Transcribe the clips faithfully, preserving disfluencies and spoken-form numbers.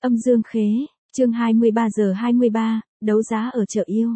Âm Dương Khế, chương hai mươi ba giờ hai mươi ba, đấu giá ở chợ yêu.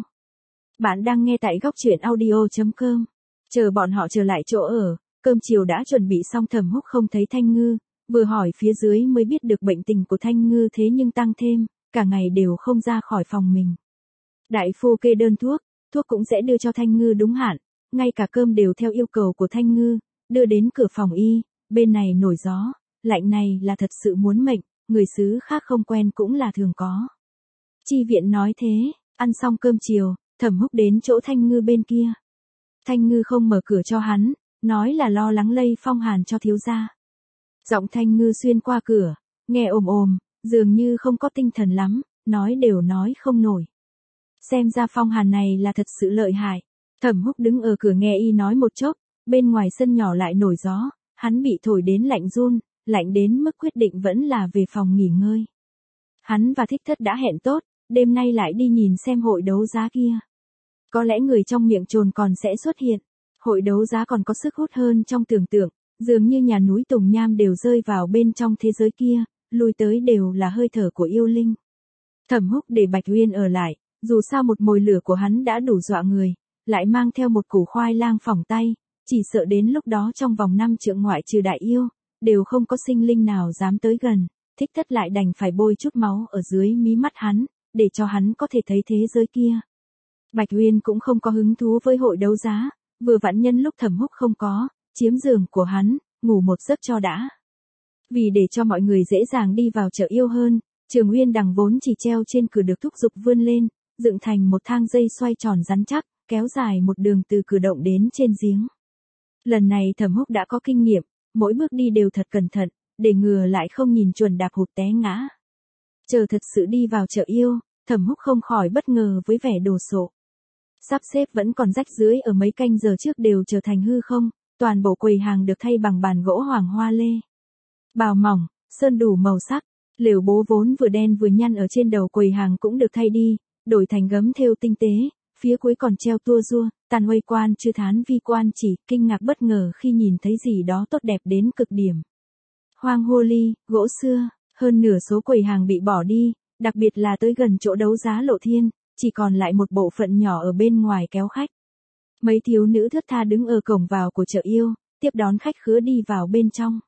Bạn đang nghe tại góc truyện audio chấm com. Chờ bọn họ trở lại chỗ ở, cơm chiều đã chuẩn bị xong. Thẩm Húc không thấy Thanh Ngư, vừa hỏi phía dưới mới biết được bệnh tình của Thanh Ngư thế nhưng tăng thêm, cả ngày đều không ra khỏi phòng mình. Đại phu kê đơn thuốc, thuốc cũng sẽ đưa cho Thanh Ngư đúng hạn, ngay cả cơm đều theo yêu cầu của Thanh Ngư, đưa đến cửa phòng y, bên này nổi gió, lạnh này là thật sự muốn mệnh. Người xứ khác không quen cũng là thường có. Chi viện nói thế, ăn xong cơm chiều, Thẩm Húc đến chỗ Thanh Ngư bên kia. Thanh Ngư không mở cửa cho hắn, nói là lo lắng lây phong hàn cho thiếu gia. Giọng Thanh Ngư xuyên qua cửa, nghe ồm ồm, dường như không có tinh thần lắm, nói đều nói không nổi. Xem ra phong hàn này là thật sự lợi hại. Thẩm Húc đứng ở cửa nghe y nói một chốc, bên ngoài sân nhỏ lại nổi gió, hắn bị thổi đến lạnh run. Lạnh đến mức quyết định vẫn là về phòng nghỉ ngơi. Hắn và Thích Thất đã hẹn tốt, đêm nay lại đi nhìn xem hội đấu giá kia. Có lẽ người trong miệng trồn còn sẽ xuất hiện. Hội đấu giá còn có sức hút hơn trong tưởng tượng, dường như nhà núi Tùng Nham đều rơi vào bên trong thế giới kia, lui tới đều là hơi thở của yêu linh. Thẩm Húc để Bạch Uyên ở lại, dù sao một mồi lửa của hắn đã đủ dọa người, lại mang theo một củ khoai lang phỏng tay, chỉ sợ đến lúc đó trong vòng năm trượng ngoại trừ đại yêu, đều không có sinh linh nào dám tới gần. Thích Thất lại đành phải bôi chút máu ở dưới mí mắt hắn, để cho hắn có thể thấy thế giới kia. Bạch Uyên cũng không có hứng thú với hội đấu giá, vừa vặn nhân lúc Thẩm Húc không có, chiếm giường của hắn, ngủ một giấc cho đã. Vì để cho mọi người dễ dàng đi vào chợ yêu hơn, Trường Uyên đằng vốn chỉ treo trên cửa được thúc giục vươn lên, dựng thành một thang dây xoay tròn rắn chắc, kéo dài một đường từ cửa động đến trên giếng. Lần này Thẩm Húc đã có kinh nghiệm, mỗi bước đi đều thật cẩn thận, để ngừa lại không nhìn chuẩn đạp hụt té ngã. Chờ thật sự đi vào chợ yêu, Thẩm Húc không khỏi bất ngờ với vẻ đồ sộ. Sắp xếp vẫn còn rách rưới ở mấy canh giờ trước đều trở thành hư không, toàn bộ quầy hàng được thay bằng bàn gỗ hoàng hoa lê. Bào mỏng, sơn đủ màu sắc, lều bố vốn vừa đen vừa nhăn ở trên đầu quầy hàng cũng được thay đi, đổi thành gấm thêu tinh tế. Phía cuối còn treo tua rua, tàn huây quan chư thán vi quan chỉ, kinh ngạc bất ngờ khi nhìn thấy gì đó tốt đẹp đến cực điểm. Hoang hô ly, gỗ xưa, hơn nửa số quầy hàng bị bỏ đi, đặc biệt là tới gần chỗ đấu giá Lộ Thiên, chỉ còn lại một bộ phận nhỏ ở bên ngoài kéo khách. Mấy thiếu nữ thướt tha đứng ở cổng vào của chợ yêu, tiếp đón khách khứa đi vào bên trong.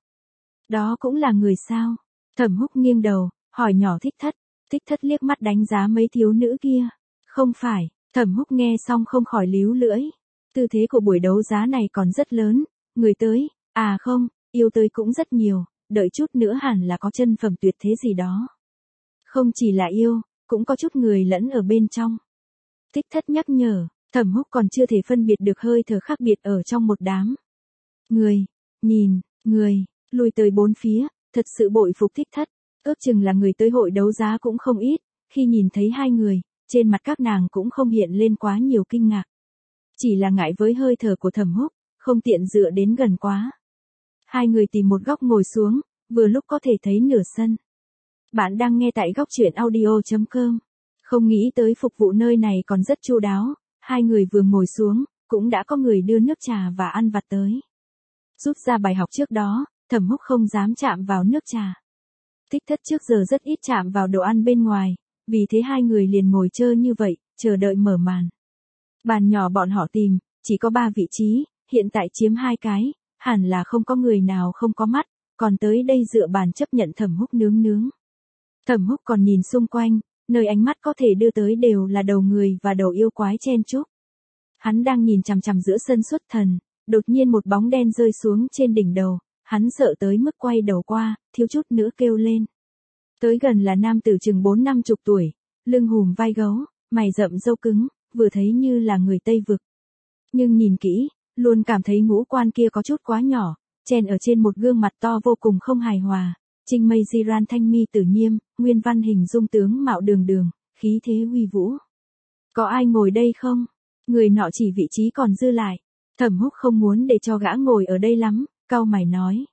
Đó cũng là người sao? Thẩm Húc nghiêng đầu, hỏi nhỏ Thích Thất. Thích Thất liếc mắt đánh giá mấy thiếu nữ kia. Không phải. Thẩm Húc nghe xong không khỏi líu lưỡi. Tư thế của buổi đấu giá này còn rất lớn, người tới, à không, yêu tới cũng rất nhiều, đợi chút nữa hẳn là có chân phẩm tuyệt thế gì đó. Không chỉ là yêu, cũng có chút người lẫn ở bên trong. Thích Thất nhắc nhở, Thẩm Húc còn chưa thể phân biệt được hơi thở khác biệt ở trong một đám. Người, nhìn, người, lùi tới bốn phía, thật sự bội phục Thích Thất, ước chừng là người tới hội đấu giá cũng không ít, khi nhìn thấy hai người. Trên mặt các nàng cũng không hiện lên quá nhiều kinh ngạc. Chỉ là ngại với hơi thở của Thẩm Húc, không tiện dựa đến gần quá. Hai người tìm một góc ngồi xuống, vừa lúc có thể thấy nửa sân. Bạn đang nghe tại góc truyện audio chấm com. Không nghĩ tới phục vụ nơi này còn rất chu đáo, hai người vừa ngồi xuống, cũng đã có người đưa nước trà và ăn vặt tới. Rút ra bài học trước đó, Thẩm Húc không dám chạm vào nước trà. Thích Thất trước giờ rất ít chạm vào đồ ăn bên ngoài. Vì thế hai người liền ngồi chơi như vậy, chờ đợi mở màn. Bàn nhỏ bọn họ tìm, chỉ có ba vị trí, hiện tại chiếm hai cái, hẳn là không có người nào không có mắt, còn tới đây dựa bàn chấp nhận Thẩm Húc nướng nướng. Thẩm Húc còn nhìn xung quanh, nơi ánh mắt có thể đưa tới đều là đầu người và đầu yêu quái chen chúc. Hắn đang nhìn chằm chằm giữa sân xuất thần, đột nhiên một bóng đen rơi xuống trên đỉnh đầu, hắn sợ tới mức quay đầu qua, thiếu chút nữa kêu lên. Tới gần là nam tử chừng bốn năm chục tuổi, lưng hùm vai gấu, mày rậm râu cứng, vừa thấy như là người Tây Vực. Nhưng nhìn kỹ, luôn cảm thấy ngũ quan kia có chút quá nhỏ, chen ở trên một gương mặt to vô cùng không hài hòa. Trinh mây di ran thanh mi tử nhiêm, nguyên văn hình dung tướng mạo đường đường, khí thế uy vũ. Có ai ngồi đây không? Người nọ chỉ vị trí còn dư lại. Thẩm Húc không muốn để cho gã ngồi ở đây lắm, cau mày nói.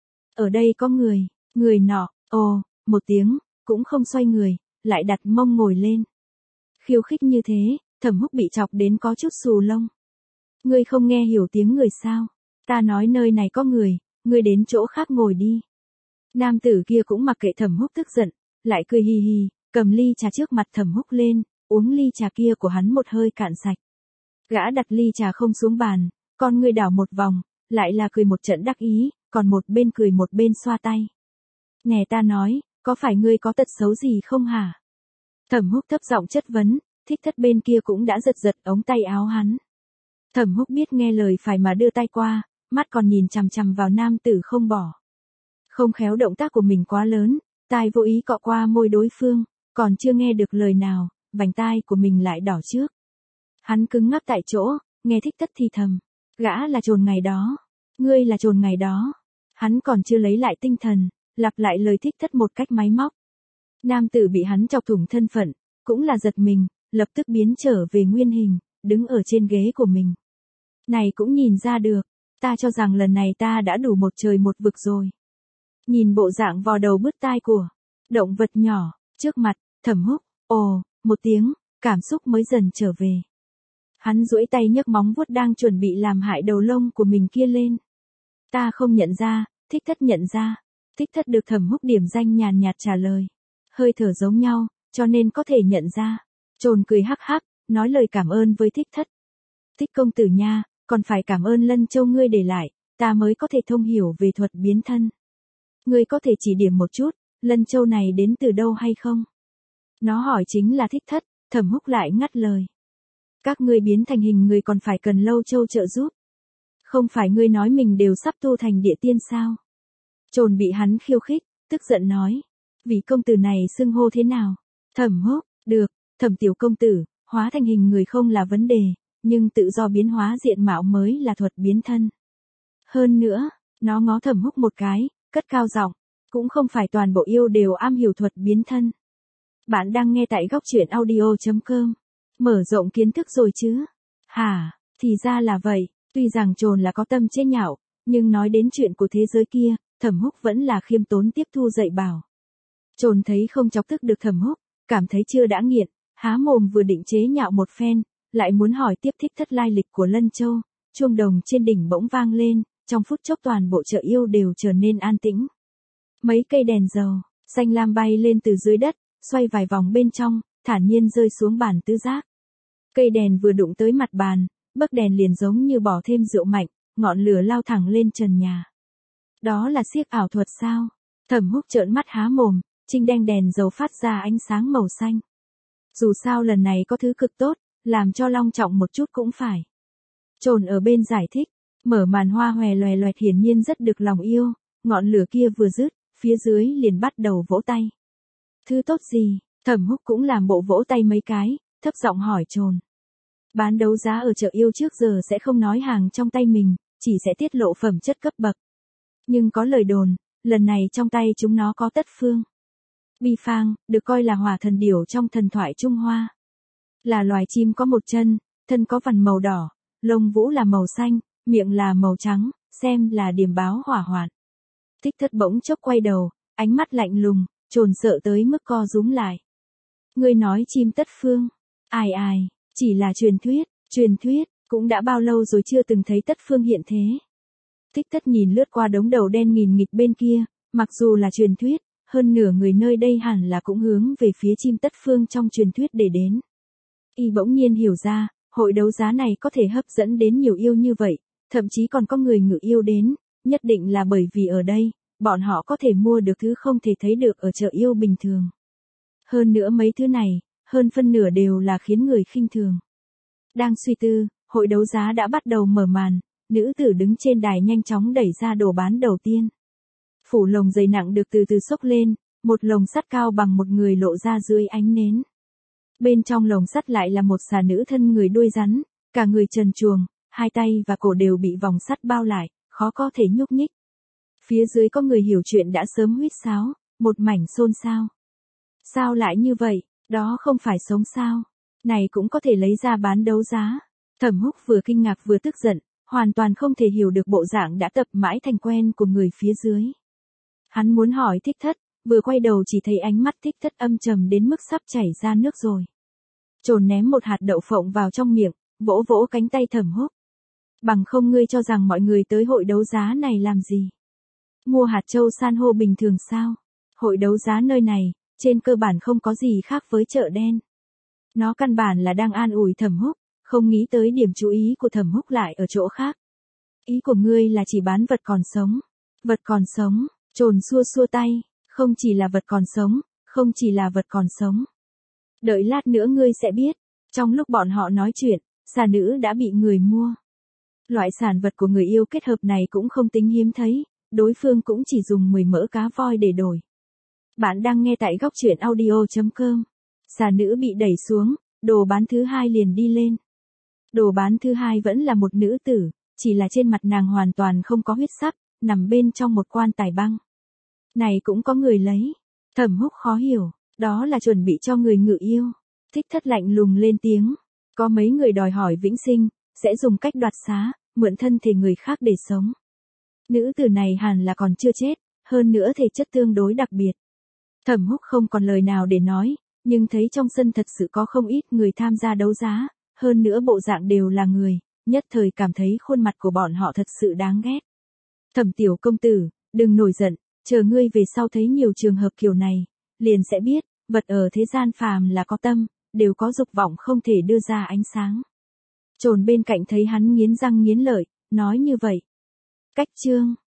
Ở đây có người, người nọ, ồ. Một tiếng, cũng không xoay người, lại đặt mông ngồi lên. Khiêu khích như thế, Thẩm Húc bị chọc đến có chút xù lông. Ngươi không nghe hiểu tiếng người sao? Ta nói nơi này có người, ngươi đến chỗ khác ngồi đi. Nam tử kia cũng mặc kệ Thẩm Húc tức giận, lại cười hì hì, cầm ly trà trước mặt Thẩm Húc lên, uống ly trà kia của hắn một hơi cạn sạch. Gã đặt ly trà không xuống bàn, con ngươi đảo một vòng, lại là cười một trận đắc ý, còn một bên cười một bên xoa tay. Nghe ta nói, có phải ngươi có tật xấu gì không hả? Thẩm Húc thấp giọng chất vấn, Thích Thất bên kia cũng đã giật giật ống tay áo hắn. Thẩm Húc biết nghe lời phải mà đưa tay qua, mắt còn nhìn chằm chằm vào nam tử không bỏ. Không khéo động tác của mình quá lớn, tai vô ý cọ qua môi đối phương, còn chưa nghe được lời nào, vành tai của mình lại đỏ trước. Hắn cứng ngắc tại chỗ, nghe Thích Thất thì thầm, gã là trồn ngày đó, ngươi là trồn ngày đó. Hắn còn chưa lấy lại tinh thần, lặp lại lời Thích Thất một cách máy móc. Nam tử bị hắn chọc thủng thân phận, cũng là giật mình, lập tức biến trở về nguyên hình, đứng ở trên ghế của mình. Này cũng nhìn ra được, ta cho rằng lần này ta đã đủ một trời một vực rồi. Nhìn bộ dạng vò đầu bứt tai của động vật nhỏ, trước mặt, Thẩm Húc, ồ, một tiếng, cảm xúc mới dần trở về. Hắn duỗi tay nhấc móng vuốt đang chuẩn bị làm hại đầu lông của mình kia lên. Ta không nhận ra, Thích Thất nhận ra. Thích Thất được Thẩm Húc điểm danh nhàn nhạt trả lời. Hơi thở giống nhau, cho nên có thể nhận ra. Trồn cười hắc hắc, nói lời cảm ơn với Thích Thất. Thích công tử nha, còn phải cảm ơn Lân Châu ngươi để lại, ta mới có thể thông hiểu về thuật biến thân. Ngươi có thể chỉ điểm một chút, Lân Châu này đến từ đâu hay không? Nó hỏi chính là Thích Thất, Thẩm Húc lại ngắt lời. Các ngươi biến thành hình người còn phải cần Lâu Châu trợ giúp. Không phải ngươi nói mình đều sắp tu thành địa tiên sao? Trồn bị hắn khiêu khích, tức giận nói. Vị công tử này xưng hô thế nào? Thẩm Húc, được, Thẩm tiểu công tử, hóa thành hình người không là vấn đề, nhưng tự do biến hóa diện mạo mới là thuật biến thân. Hơn nữa, nó ngó Thẩm Húc một cái, cất cao giọng, cũng không phải toàn bộ yêu đều am hiểu thuật biến thân. Bạn đang nghe tại góc truyện audio chấm com. Mở rộng kiến thức rồi chứ? Hả, thì ra là vậy, tuy rằng trồn là có tâm chế nhạo, nhưng nói đến chuyện của thế giới kia, Thẩm Húc vẫn là khiêm tốn tiếp thu dạy bảo. Trồn thấy không chọc tức được Thẩm Húc, cảm thấy chưa đã nghiện, há mồm vừa định chế nhạo một phen, lại muốn hỏi tiếp Thích Thất lai lịch của Lân Châu, chuông đồng trên đỉnh bỗng vang lên, trong phút chốc toàn bộ chợ yêu đều trở nên an tĩnh. Mấy cây đèn dầu, xanh lam bay lên từ dưới đất, xoay vài vòng bên trong, thản nhiên rơi xuống bàn tứ giác. Cây đèn vừa đụng tới mặt bàn, bấc đèn liền giống như bỏ thêm rượu mạnh, ngọn lửa lao thẳng lên trần nhà. Đó là xiếc ảo thuật sao? Thẩm Húc trợn mắt há mồm, trinh đen đèn dầu phát ra ánh sáng màu xanh. Dù sao lần này có thứ cực tốt, làm cho long trọng một chút cũng phải. Trồn ở bên giải thích, mở màn hoa hòe loè loẹt hiển nhiên rất được lòng yêu, ngọn lửa kia vừa dứt, phía dưới liền bắt đầu vỗ tay. Thứ tốt gì? Thẩm Húc cũng làm bộ vỗ tay mấy cái, thấp giọng hỏi trồn. Bán đấu giá ở chợ yêu trước giờ sẽ không nói hàng trong tay mình, chỉ sẽ tiết lộ phẩm chất cấp bậc. Nhưng có lời đồn, lần này trong tay chúng nó có tất phương. Bi phang, được coi là hỏa thần điểu trong thần thoại Trung Hoa. Là loài chim có một chân, thân có vằn màu đỏ, lông vũ là màu xanh, miệng là màu trắng, xem là điềm báo hỏa hoạn. Thích Thất bỗng chốc quay đầu, ánh mắt lạnh lùng, trồn sợ tới mức co rúm lại. Ngươi nói chim tất phương, ai ai, chỉ là truyền thuyết, truyền thuyết, cũng đã bao lâu rồi chưa từng thấy tất phương hiện thế. Thích Thất nhìn lướt qua đống đầu đen nghìn nghịt bên kia, mặc dù là truyền thuyết, hơn nửa người nơi đây hẳn là cũng hướng về phía chim tất phương trong truyền thuyết để đến. Y bỗng nhiên hiểu ra, hội đấu giá này có thể hấp dẫn đến nhiều yêu như vậy, thậm chí còn có người ngự yêu đến, nhất định là bởi vì ở đây, bọn họ có thể mua được thứ không thể thấy được ở chợ yêu bình thường. Hơn nữa mấy thứ này, hơn phân nửa đều là khiến người khinh thường. Đang suy tư, hội đấu giá đã bắt đầu mở màn, nữ tử đứng trên đài nhanh chóng đẩy ra đồ bán đầu tiên. Phủ lồng dày nặng được từ từ xốc lên, một lồng sắt cao bằng một người lộ ra dưới ánh nến. Bên trong lồng sắt lại là một xà nữ thân người đuôi rắn, cả người trần truồng, hai tay và cổ đều bị vòng sắt bao lại, khó có thể nhúc nhích. Phía dưới có người hiểu chuyện đã sớm huýt sáo, một mảnh xôn xao. Sao lại như vậy, đó không phải sống sao? Này cũng có thể lấy ra bán đấu giá. Thẩm Húc vừa kinh ngạc vừa tức giận, hoàn toàn không thể hiểu được bộ dạng đã tập mãi thành quen của người phía dưới. Hắn muốn hỏi Thích Thất, vừa quay đầu chỉ thấy ánh mắt Thích Thất âm trầm đến mức sắp chảy ra nước rồi. Trồn ném một hạt đậu phộng vào trong miệng, vỗ vỗ cánh tay Thẩm Húc. Bằng không ngươi cho rằng mọi người tới hội đấu giá này làm gì? Mua hạt châu san hô bình thường sao? Hội đấu giá nơi này, trên cơ bản không có gì khác với chợ đen. Nó căn bản là đang an ủi Thẩm Húc, không nghĩ tới điểm chú ý của Thẩm Húc lại ở chỗ khác. Ý của ngươi là chỉ bán vật còn sống. Vật còn sống, Trồn xua xua tay, không chỉ là vật còn sống, không chỉ là vật còn sống. Đợi lát nữa ngươi sẽ biết, trong lúc bọn họ nói chuyện, xà nữ đã bị người mua. Loại sản vật của người yêu kết hợp này cũng không tính hiếm thấy, đối phương cũng chỉ dùng mười mỡ cá voi để đổi. Bạn đang nghe tại góc truyện audio chấm com. Xà nữ bị đẩy xuống, đồ bán thứ hai liền đi lên. Đồ bán thứ hai vẫn là một nữ tử, chỉ là trên mặt nàng hoàn toàn không có huyết sắc, nằm bên trong một quan tài băng. Này cũng có người lấy. Thẩm Húc khó hiểu, đó là chuẩn bị cho người ngự yêu. Thích Thất lạnh lùng lên tiếng. Có mấy người đòi hỏi vĩnh sinh, sẽ dùng cách đoạt xá, mượn thân thể người khác để sống. Nữ tử này hẳn là còn chưa chết, hơn nữa thể chất tương đối đặc biệt. Thẩm Húc không còn lời nào để nói, nhưng thấy trong sân thật sự có không ít người tham gia đấu giá, hơn nữa bộ dạng đều là người, nhất thời cảm thấy khuôn mặt của bọn họ thật sự đáng ghét. Thẩm tiểu công tử, đừng nổi giận, chờ ngươi về sau thấy nhiều trường hợp kiểu này, liền sẽ biết, vật ở thế gian phàm là có tâm, đều có dục vọng không thể đưa ra ánh sáng. Trồn bên cạnh thấy hắn nghiến răng nghiến lợi, nói như vậy. Cách chương